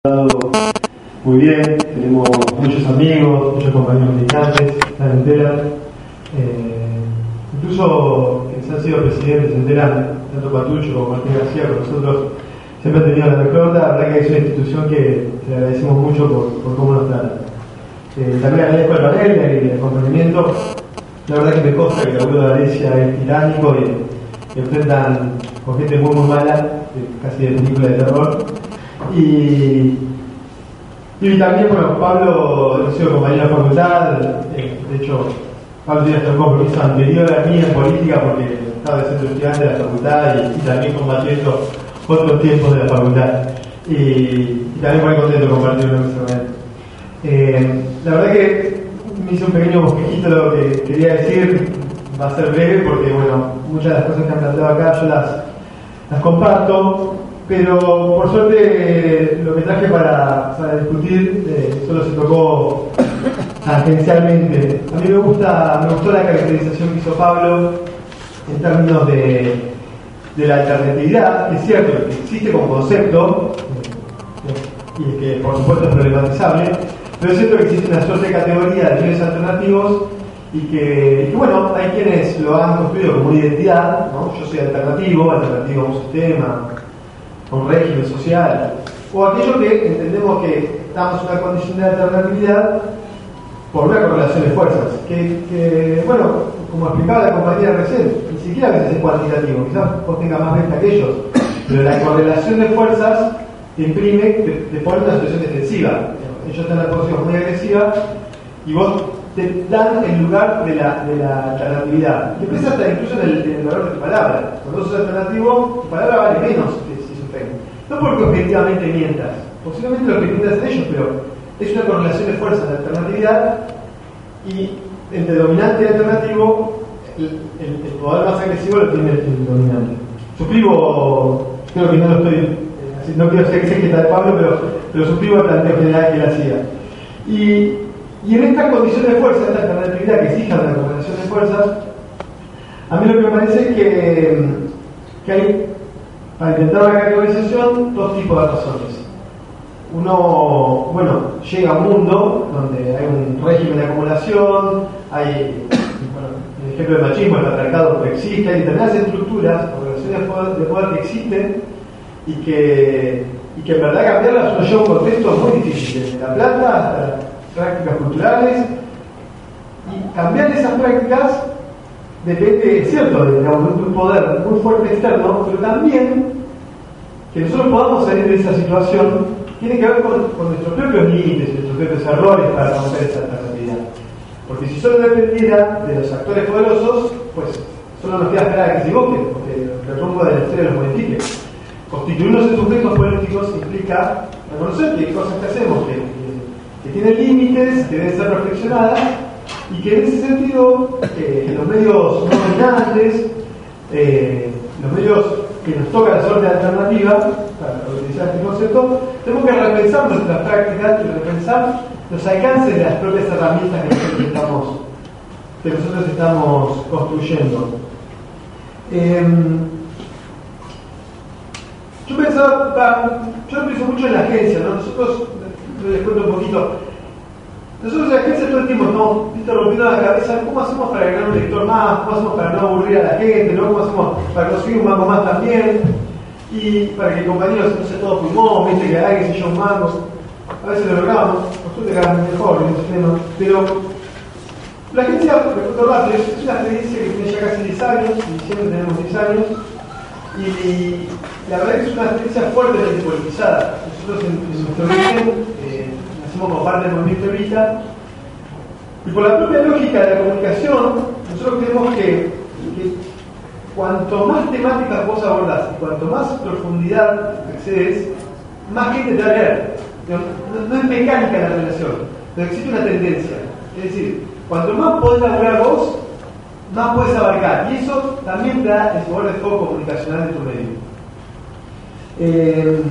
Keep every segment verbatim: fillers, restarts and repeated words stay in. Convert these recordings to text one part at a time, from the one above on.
Muy bien, tenemos muchos amigos, muchos compañeros militantes, la entera, eh, incluso quienes han sido presidentes, se enteran, tanto Patucho como Martín García, con nosotros siempre han tenido la mejor onda. La verdad que es una institución que le agradecemos mucho por, por cómo nos trata. Eh, también agradezco el panel y el acompañamiento. La verdad que me consta que el laburo de Alesia es tiránico y, y enfrentan con gente muy muy mala, casi de película de terror. Y, y también, bueno, Pablo, hemos sido compañero de facultad, eh, de hecho, Pablo tiene hasta un compromiso anterior a mí en política porque estaba de centro estudiante de la facultad y, y también combatiendo otros tiempos de la facultad. Y, y también muy contento de compartir una cosa con él. Eh, la verdad que me hice un pequeño bosquejito de lo que quería decir, va a ser breve porque, bueno, muchas de las cosas que han planteado acá yo las, las comparto. Pero por suerte lo que traje para, para discutir eh, solo se tocó tangencialmente. A mí me gusta, me gustó la caracterización que hizo Pablo en términos de, de la alternatividad, que es cierto que existe como concepto eh, y que por supuesto es problematizable, pero es cierto que existe una suerte de categoría de medios alternativos y que, y que bueno, hay quienes lo han construido como una identidad, ¿no? Yo soy alternativo, alternativo a un sistema, a un régimen social, o aquello que entendemos que estamos en una condición de alternatividad por una correlación de fuerzas, que, que bueno, como explicaba la compañera recién, ni siquiera a veces es cuantitativo, quizás vos tengas más venta que ellos, pero la correlación de fuerzas te imprime, te, te pone en una situación defensiva. Ellos están en una posición muy agresiva y vos te dan el lugar de la, de la alternatividad. Y empieza hasta incluso en el, en el valor de tu palabra. Cuando sos alternativo, tu palabra vale menos que si sufren. No porque objetivamente mientas, posiblemente lo que mientas en ellos, pero es una correlación de fuerzas de alternatividad y entre dominante y alternativo, el, el, el poder más agresivo lo tiene el, el dominante. Suscribo, creo que no lo estoy, eh, no quiero ser que está de Pablo, pero, pero suscribo el planteo general que él hacía. Y, y en esta condición de fuerza, esta alternatividad que exija una correlación de fuerzas, a mí lo que me parece es que, que hay, para intentar una categorización, dos tipos de razones. Uno, bueno, llega a un mundo donde hay un régimen de acumulación, hay, bueno, el ejemplo del machismo, el patriarcado que existe, hay determinadas estructuras o relaciones de poder, de poder que existen y que, y que en verdad cambiarlas uno lleva un contexto muy difícil, desde la plata hasta las prácticas culturales, y cambiar esas prácticas depende, es cierto, de, de un poder muy fuerte externo, pero también que nosotros podamos salir de esa situación tiene que ver con, con nuestros propios límites, nuestros propios errores para romper esa alternatividad. Porque si solo dependiera de los actores poderosos, pues solo nos queda esperar a que se equivoquen, porque el rumbo de la historia los modifique. Constituirnos en sujetos políticos implica reconocer que hay cosas que hacemos que, que, que tienen límites, que deben ser reflexionadas, y que en ese sentido eh, los medios no dominantes, eh, los medios que nos toca la suerte alternativa, para utilizar este concepto, tenemos que repensar nuestras prácticas y repensar los alcances de las propias herramientas que nosotros estamos, que nosotros estamos construyendo. Eh, yo pensaba, yo pienso mucho en la agencia, ¿no? Nosotros, les cuento un poquito, nosotros en la agencia todo el tiempo estamos rompiendo la cabeza, ¿cómo hacemos para ganar un lector más? ¿Cómo hacemos para no aburrir a la gente? ¿No? ¿Cómo hacemos para conseguir un mango más también? Y para que el compañero no sea todo pulmón, viste que hay que se yo un mango. A veces lo logramos, por suerte cada vez mejor en ese tema. Pero la agencia, recuerdo rápido, es una experiencia que tiene ya casi diez años, y siempre tenemos diez años, y la verdad es que es una experiencia fuertemente politizada. Nosotros en, en nuestro origen eh, nacimos como parte del movimiento Evita, y por la propia lógica de la comunicación, nosotros creemos que, que cuanto más temáticas vos abordás y cuanto más profundidad accedes, más gente te va a leer. No, no, no es mecánica la relación, pero existe una tendencia. Es decir, cuanto más podés elaborar vos, más puedes abarcar. Y eso también te da el poder de foco comunicacional de tu medio. Eh,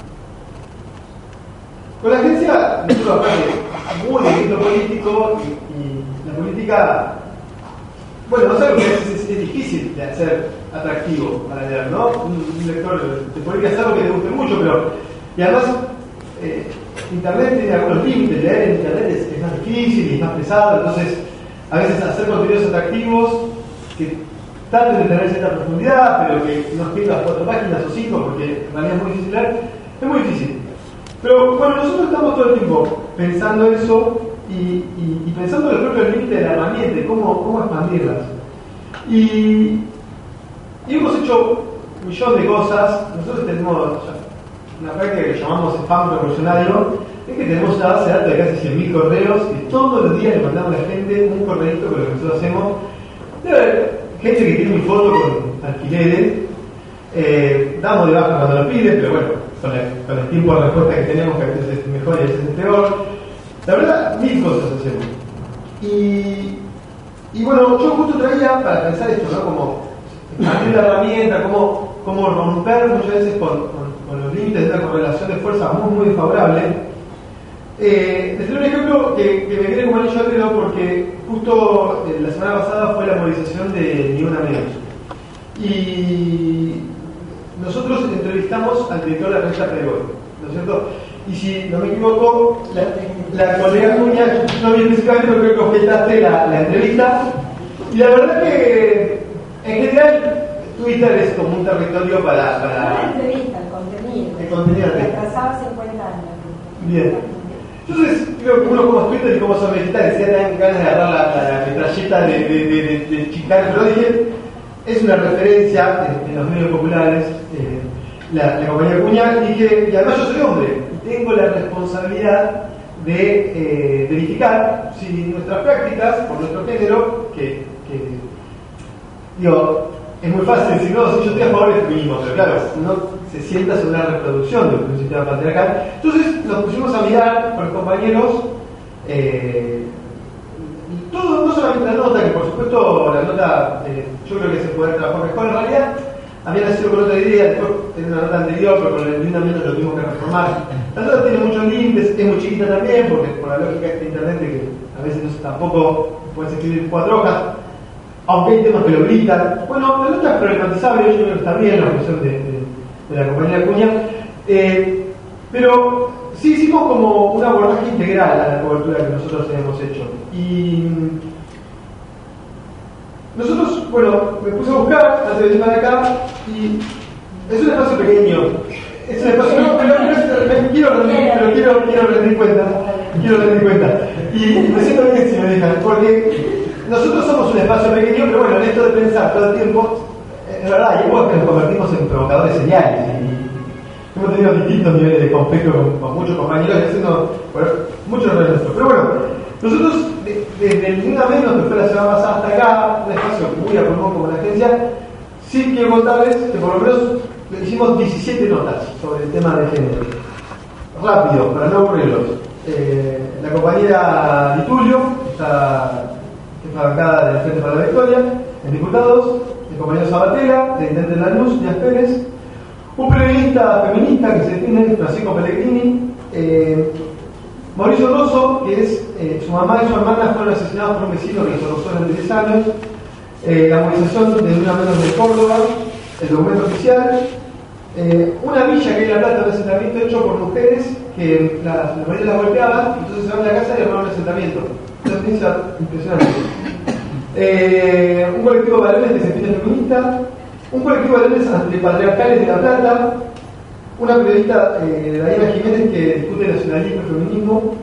con la agencia, nosotros aparte, muy movimiento político y, y la política, bueno, no sé lo que es, es, es difícil de hacer atractivo para leer, ¿no? Un, un lector te podría hacer algo que te guste mucho, pero, y además, eh, Internet tiene algunos límites, leer en Internet es, es más difícil y es más pesado, entonces a veces hacer contenidos atractivos que traten de tener cierta profundidad, pero que no escribas cuatro páginas o cinco, porque en realidad es muy difícil leer, es muy difícil. Pero bueno, nosotros estamos todo el tiempo pensando eso y, y, y pensando en el propio límite de la herramienta y cómo, cómo expandirlas. Y, y hemos hecho un millón de cosas. Nosotros tenemos una práctica que llamamos spam revolucionario, es que tenemos una base de datos de casi cien mil correos y todos los días le mandamos a la gente un correíto con lo que nosotros hacemos. Debe haber gente que tiene mi foto con alquileres, eh, damos de baja cuando lo piden, pero bueno, con el, con el tiempo de respuesta que tenemos, que a veces es mejor y a veces es peor. La verdad, mil cosas hacemos. Y, y bueno, yo justo traía para pensar esto, ¿no? Como expandir la herramienta, cómo, cómo romper muchas veces con, con, con los límites de una correlación de fuerza muy, muy desfavorable. Eh, les doy un ejemplo que, que me viene como anillo al dedo porque justo eh, la semana pasada fue la movilización de Ni Una Menos. Y nosotros entrevistamos al director de la revista Playboy, ¿no es cierto? Y si no me equivoco, la, la colega Acuña, no vi específicamente, pero creo que objetaste la, la entrevista. Y la verdad que, en general, Twitter es como un territorio para... para la entrevista, el contenido. El contenido. Que atrasaba cincuenta años. Bien. Entonces, creo que uno como Twitter y como son vegetales, si dan ganas de agarrar la, la metralleta de, de, de, de, de chicar, pero dije, es una referencia en, en los medios populares, eh, la, la compañía Acuña, y dije, y además yo soy hombre, y tengo la responsabilidad de eh, verificar si nuestras prácticas, por nuestro género, que, que digo, es muy fácil decir, no, si yo estoy a favor del feminismo, pero claro, no se sienta sobre una reproducción de un sistema patriarcal. Entonces nos pusimos a mirar con los compañeros eh, todo, no solamente la nota, que por supuesto la nota eh, yo creo que se puede trabajar mejor. En realidad había nacido con otra idea, después tenía una nota anterior, pero con el Ni Una Menos lo tuvimos que reformar. La nota tiene muchos límites, es muy chiquita también, porque por la lógica de internet de que a veces no, tampoco puedes escribir cuatro hojas, aunque hay temas que lo gritan. Bueno, la nota es problematizable, yo creo que está bien la función de, de de la compañía Acuña, eh, pero sí hicimos como un abordaje integral a la cobertura que nosotros hemos hecho. Y nosotros, bueno, me puse a buscar antes de venir para acá y es un espacio pequeño. Es un espacio pequeño, pero, pero, pero quiero rendir, pero quiero, quiero rendir cuenta. Quiero rendir cuenta. Y me siento bien si me dejan, porque nosotros somos un espacio pequeño, pero bueno, en esto de pensar todo el tiempo, es verdad, y igual que nos convertimos en provocadores seriales y hemos tenido distintos niveles de conflicto con, con muchos compañeros y haciendo bueno, muchos errores nuestros. Pero bueno, nosotros desde el Ni Una Menos, que fue la semana pasada hasta acá, un espacio muy a pulmón como la agencia, sí quiero contarles que por lo menos hicimos diecisiete notas sobre el tema de género. Rápido, para no aburrirlos. Eh, la compañera Di Tulio, está en la bancada del Frente para la Victoria, en diputados, el compañero Sabatella, de Intendente de Lanús, Díaz Pérez, un periodista feminista que se define, Francisco Pellegrini, eh, Mauricio Rosso, que es eh, su mamá y su hermana fueron asesinados por un vecino que hizo durante diez años, eh, la movilización de Ni Una Menos de Córdoba, el documento oficial, eh, una villa que hay en La Plata, un asentamiento hecho por mujeres que la, la mayoría las golpeaban, entonces se van a la casa y armaron un asentamiento. Una experiencia impresionante. Eh, un colectivo de varones que se define feminista, un colectivo de varones antipatriarcales de La Plata, una periodista, eh, Daniela Jiménez, que discute nacionalismo y feminismo,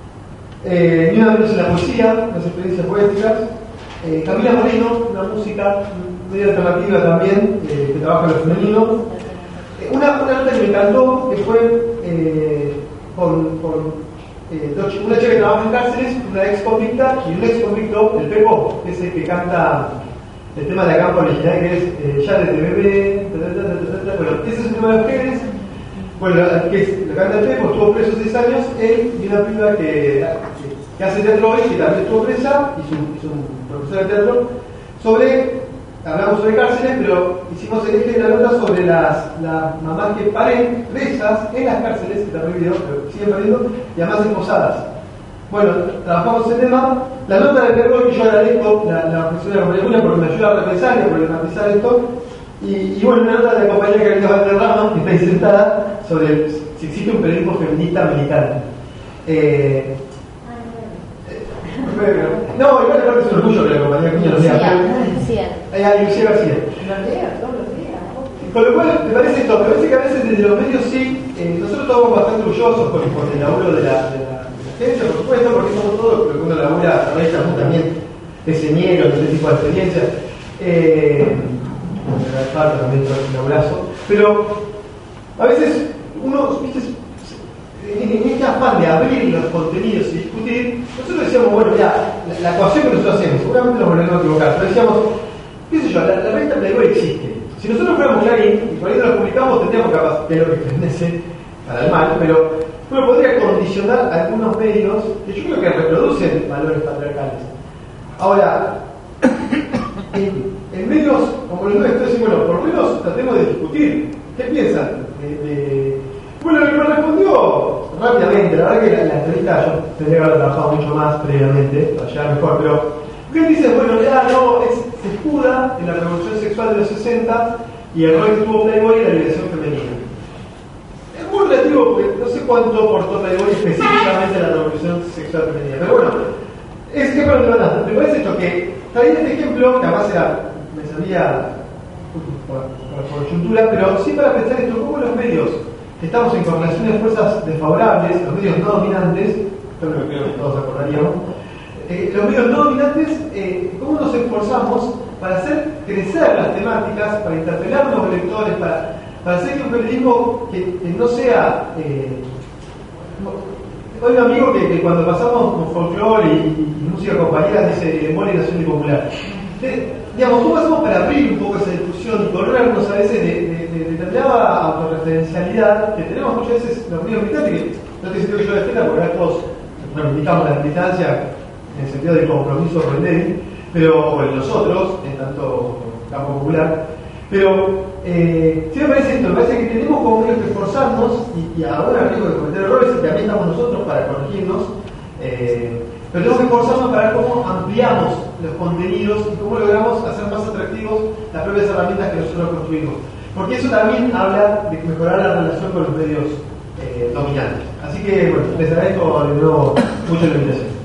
eh, Ni Una Menos en la poesía, unas experiencias poéticas, eh, Camila Moreno, una música medio alternativa también, eh, que trabaja en lo femenino, eh, una, una nota que me encantó, que fue eh, con, con Eh, una chica que trabaja en cárceles, una ex convicta y un ex convicto, el Pepo, que es el que canta el tema de la campa original, que es eh, ya desde bebé, ta, ta, ta, ta, ta, ta. Bueno, ese es un tema de mujeres. Bueno, que es, lo canta el Pepo, estuvo preso seis años, él y una piba que, que hace teatro hoy, que también estuvo presa, y su, y su profesor de teatro, sobre, hablamos sobre cárceles, pero hicimos el eje de la nota sobre las, las mamás que paren presas en las cárceles, que está prohibido, pero siguen pariendo, y además esposadas. Bueno, trabajamos ese tema. La nota de Playboy, que yo agradezco la, la ofrecida de la compañía Acuña porque me ayuda a repensar y a problematizar esto. Y, y bueno, una nota de la compañía Carolina Valderrama, que está ahí sentada, sobre si existe un periodismo feminista militante. Eh, no, igual aparte es un orgullo que la compañía Cuña lo lea. Lucía, Lucía García. Lo leo todos los días. Con lo cual, me parece esto, me parece que a veces desde los medios sí, eh, nosotros estamos bastante orgullosos por, por el laburo de la, de, la, de la agencia, por supuesto, porque somos todos, porque uno labura, Reyes también es señero, de este tipo de experiencias. Eh, falta también todo el laborazo, pero a veces uno, viste, en, en este afán de abrir los contenidos y discutir, nosotros decíamos, bueno, ya, la, la ecuación que nosotros hacemos, seguramente nos volvemos a equivocar, pero decíamos, qué sé yo, la, la revista Playboy existe. Si nosotros fuéramos Clarín y por ahí no lo publicamos, tendríamos capaz de lo que pertenece para el mal, pero uno podría condicionar algunos medios que yo creo que reproducen valores patriarcales. Ahora, en, en medios como los nuestros, decimos, bueno, por lo menos tratemos de discutir. ¿Qué piensan? De, de... Bueno, lo que me respondió rápidamente, la verdad que la, la entrevista yo tendría que haber trabajado mucho más previamente, para llegar mejor, pero ¿qué dice? Bueno, ya no, es, se escuda en la revolución sexual de los sesenta y el rol que tuvo Playboy y la liberación femenina. Es muy relativo porque no sé cuánto aportó Playboy específicamente a la revolución sexual femenina, pero bueno, es que bueno, me parece esto que traía este ejemplo, que además era, me sabía por, por coyuntura, pero sí para pensar esto, cómo los medios que estamos en correlaciones de fuerzas desfavorables, los medios no dominantes, yo creo que todos acordaríamos, Eh, los medios no dominantes, eh, cómo nos esforzamos para hacer crecer las temáticas, para interpelar a los lectores, para, para hacer que un periodismo que, que no sea... Eh, hay un amigo que, que cuando pasamos con folclore y, y, y música compañera dice Mole Nacional y Popular. Eh, digamos, ¿cómo hacemos para abrir un poco esa discusión y corrernos a veces de, de, de determinada autorreferencialidad que tenemos muchas veces los medios militantes, que no te siento que yo defienda porque ahora todos reivindicamos la militancia en el sentido de compromiso con el débil, pero o en nosotros, en tanto campo popular, pero eh, sí me parece esto, me parece que tenemos como medios que esforzarnos y, y ahora riesgo de cometer errores y también estamos nosotros para corregirnos, eh, pero tenemos que esforzarnos para ver cómo ampliamos los contenidos y cómo logramos hacer más atractivos las propias herramientas que nosotros construimos, porque eso también habla de mejorar la relación con los medios eh, dominantes. Así que bueno, les agradezco de nuevo mucho la invitación.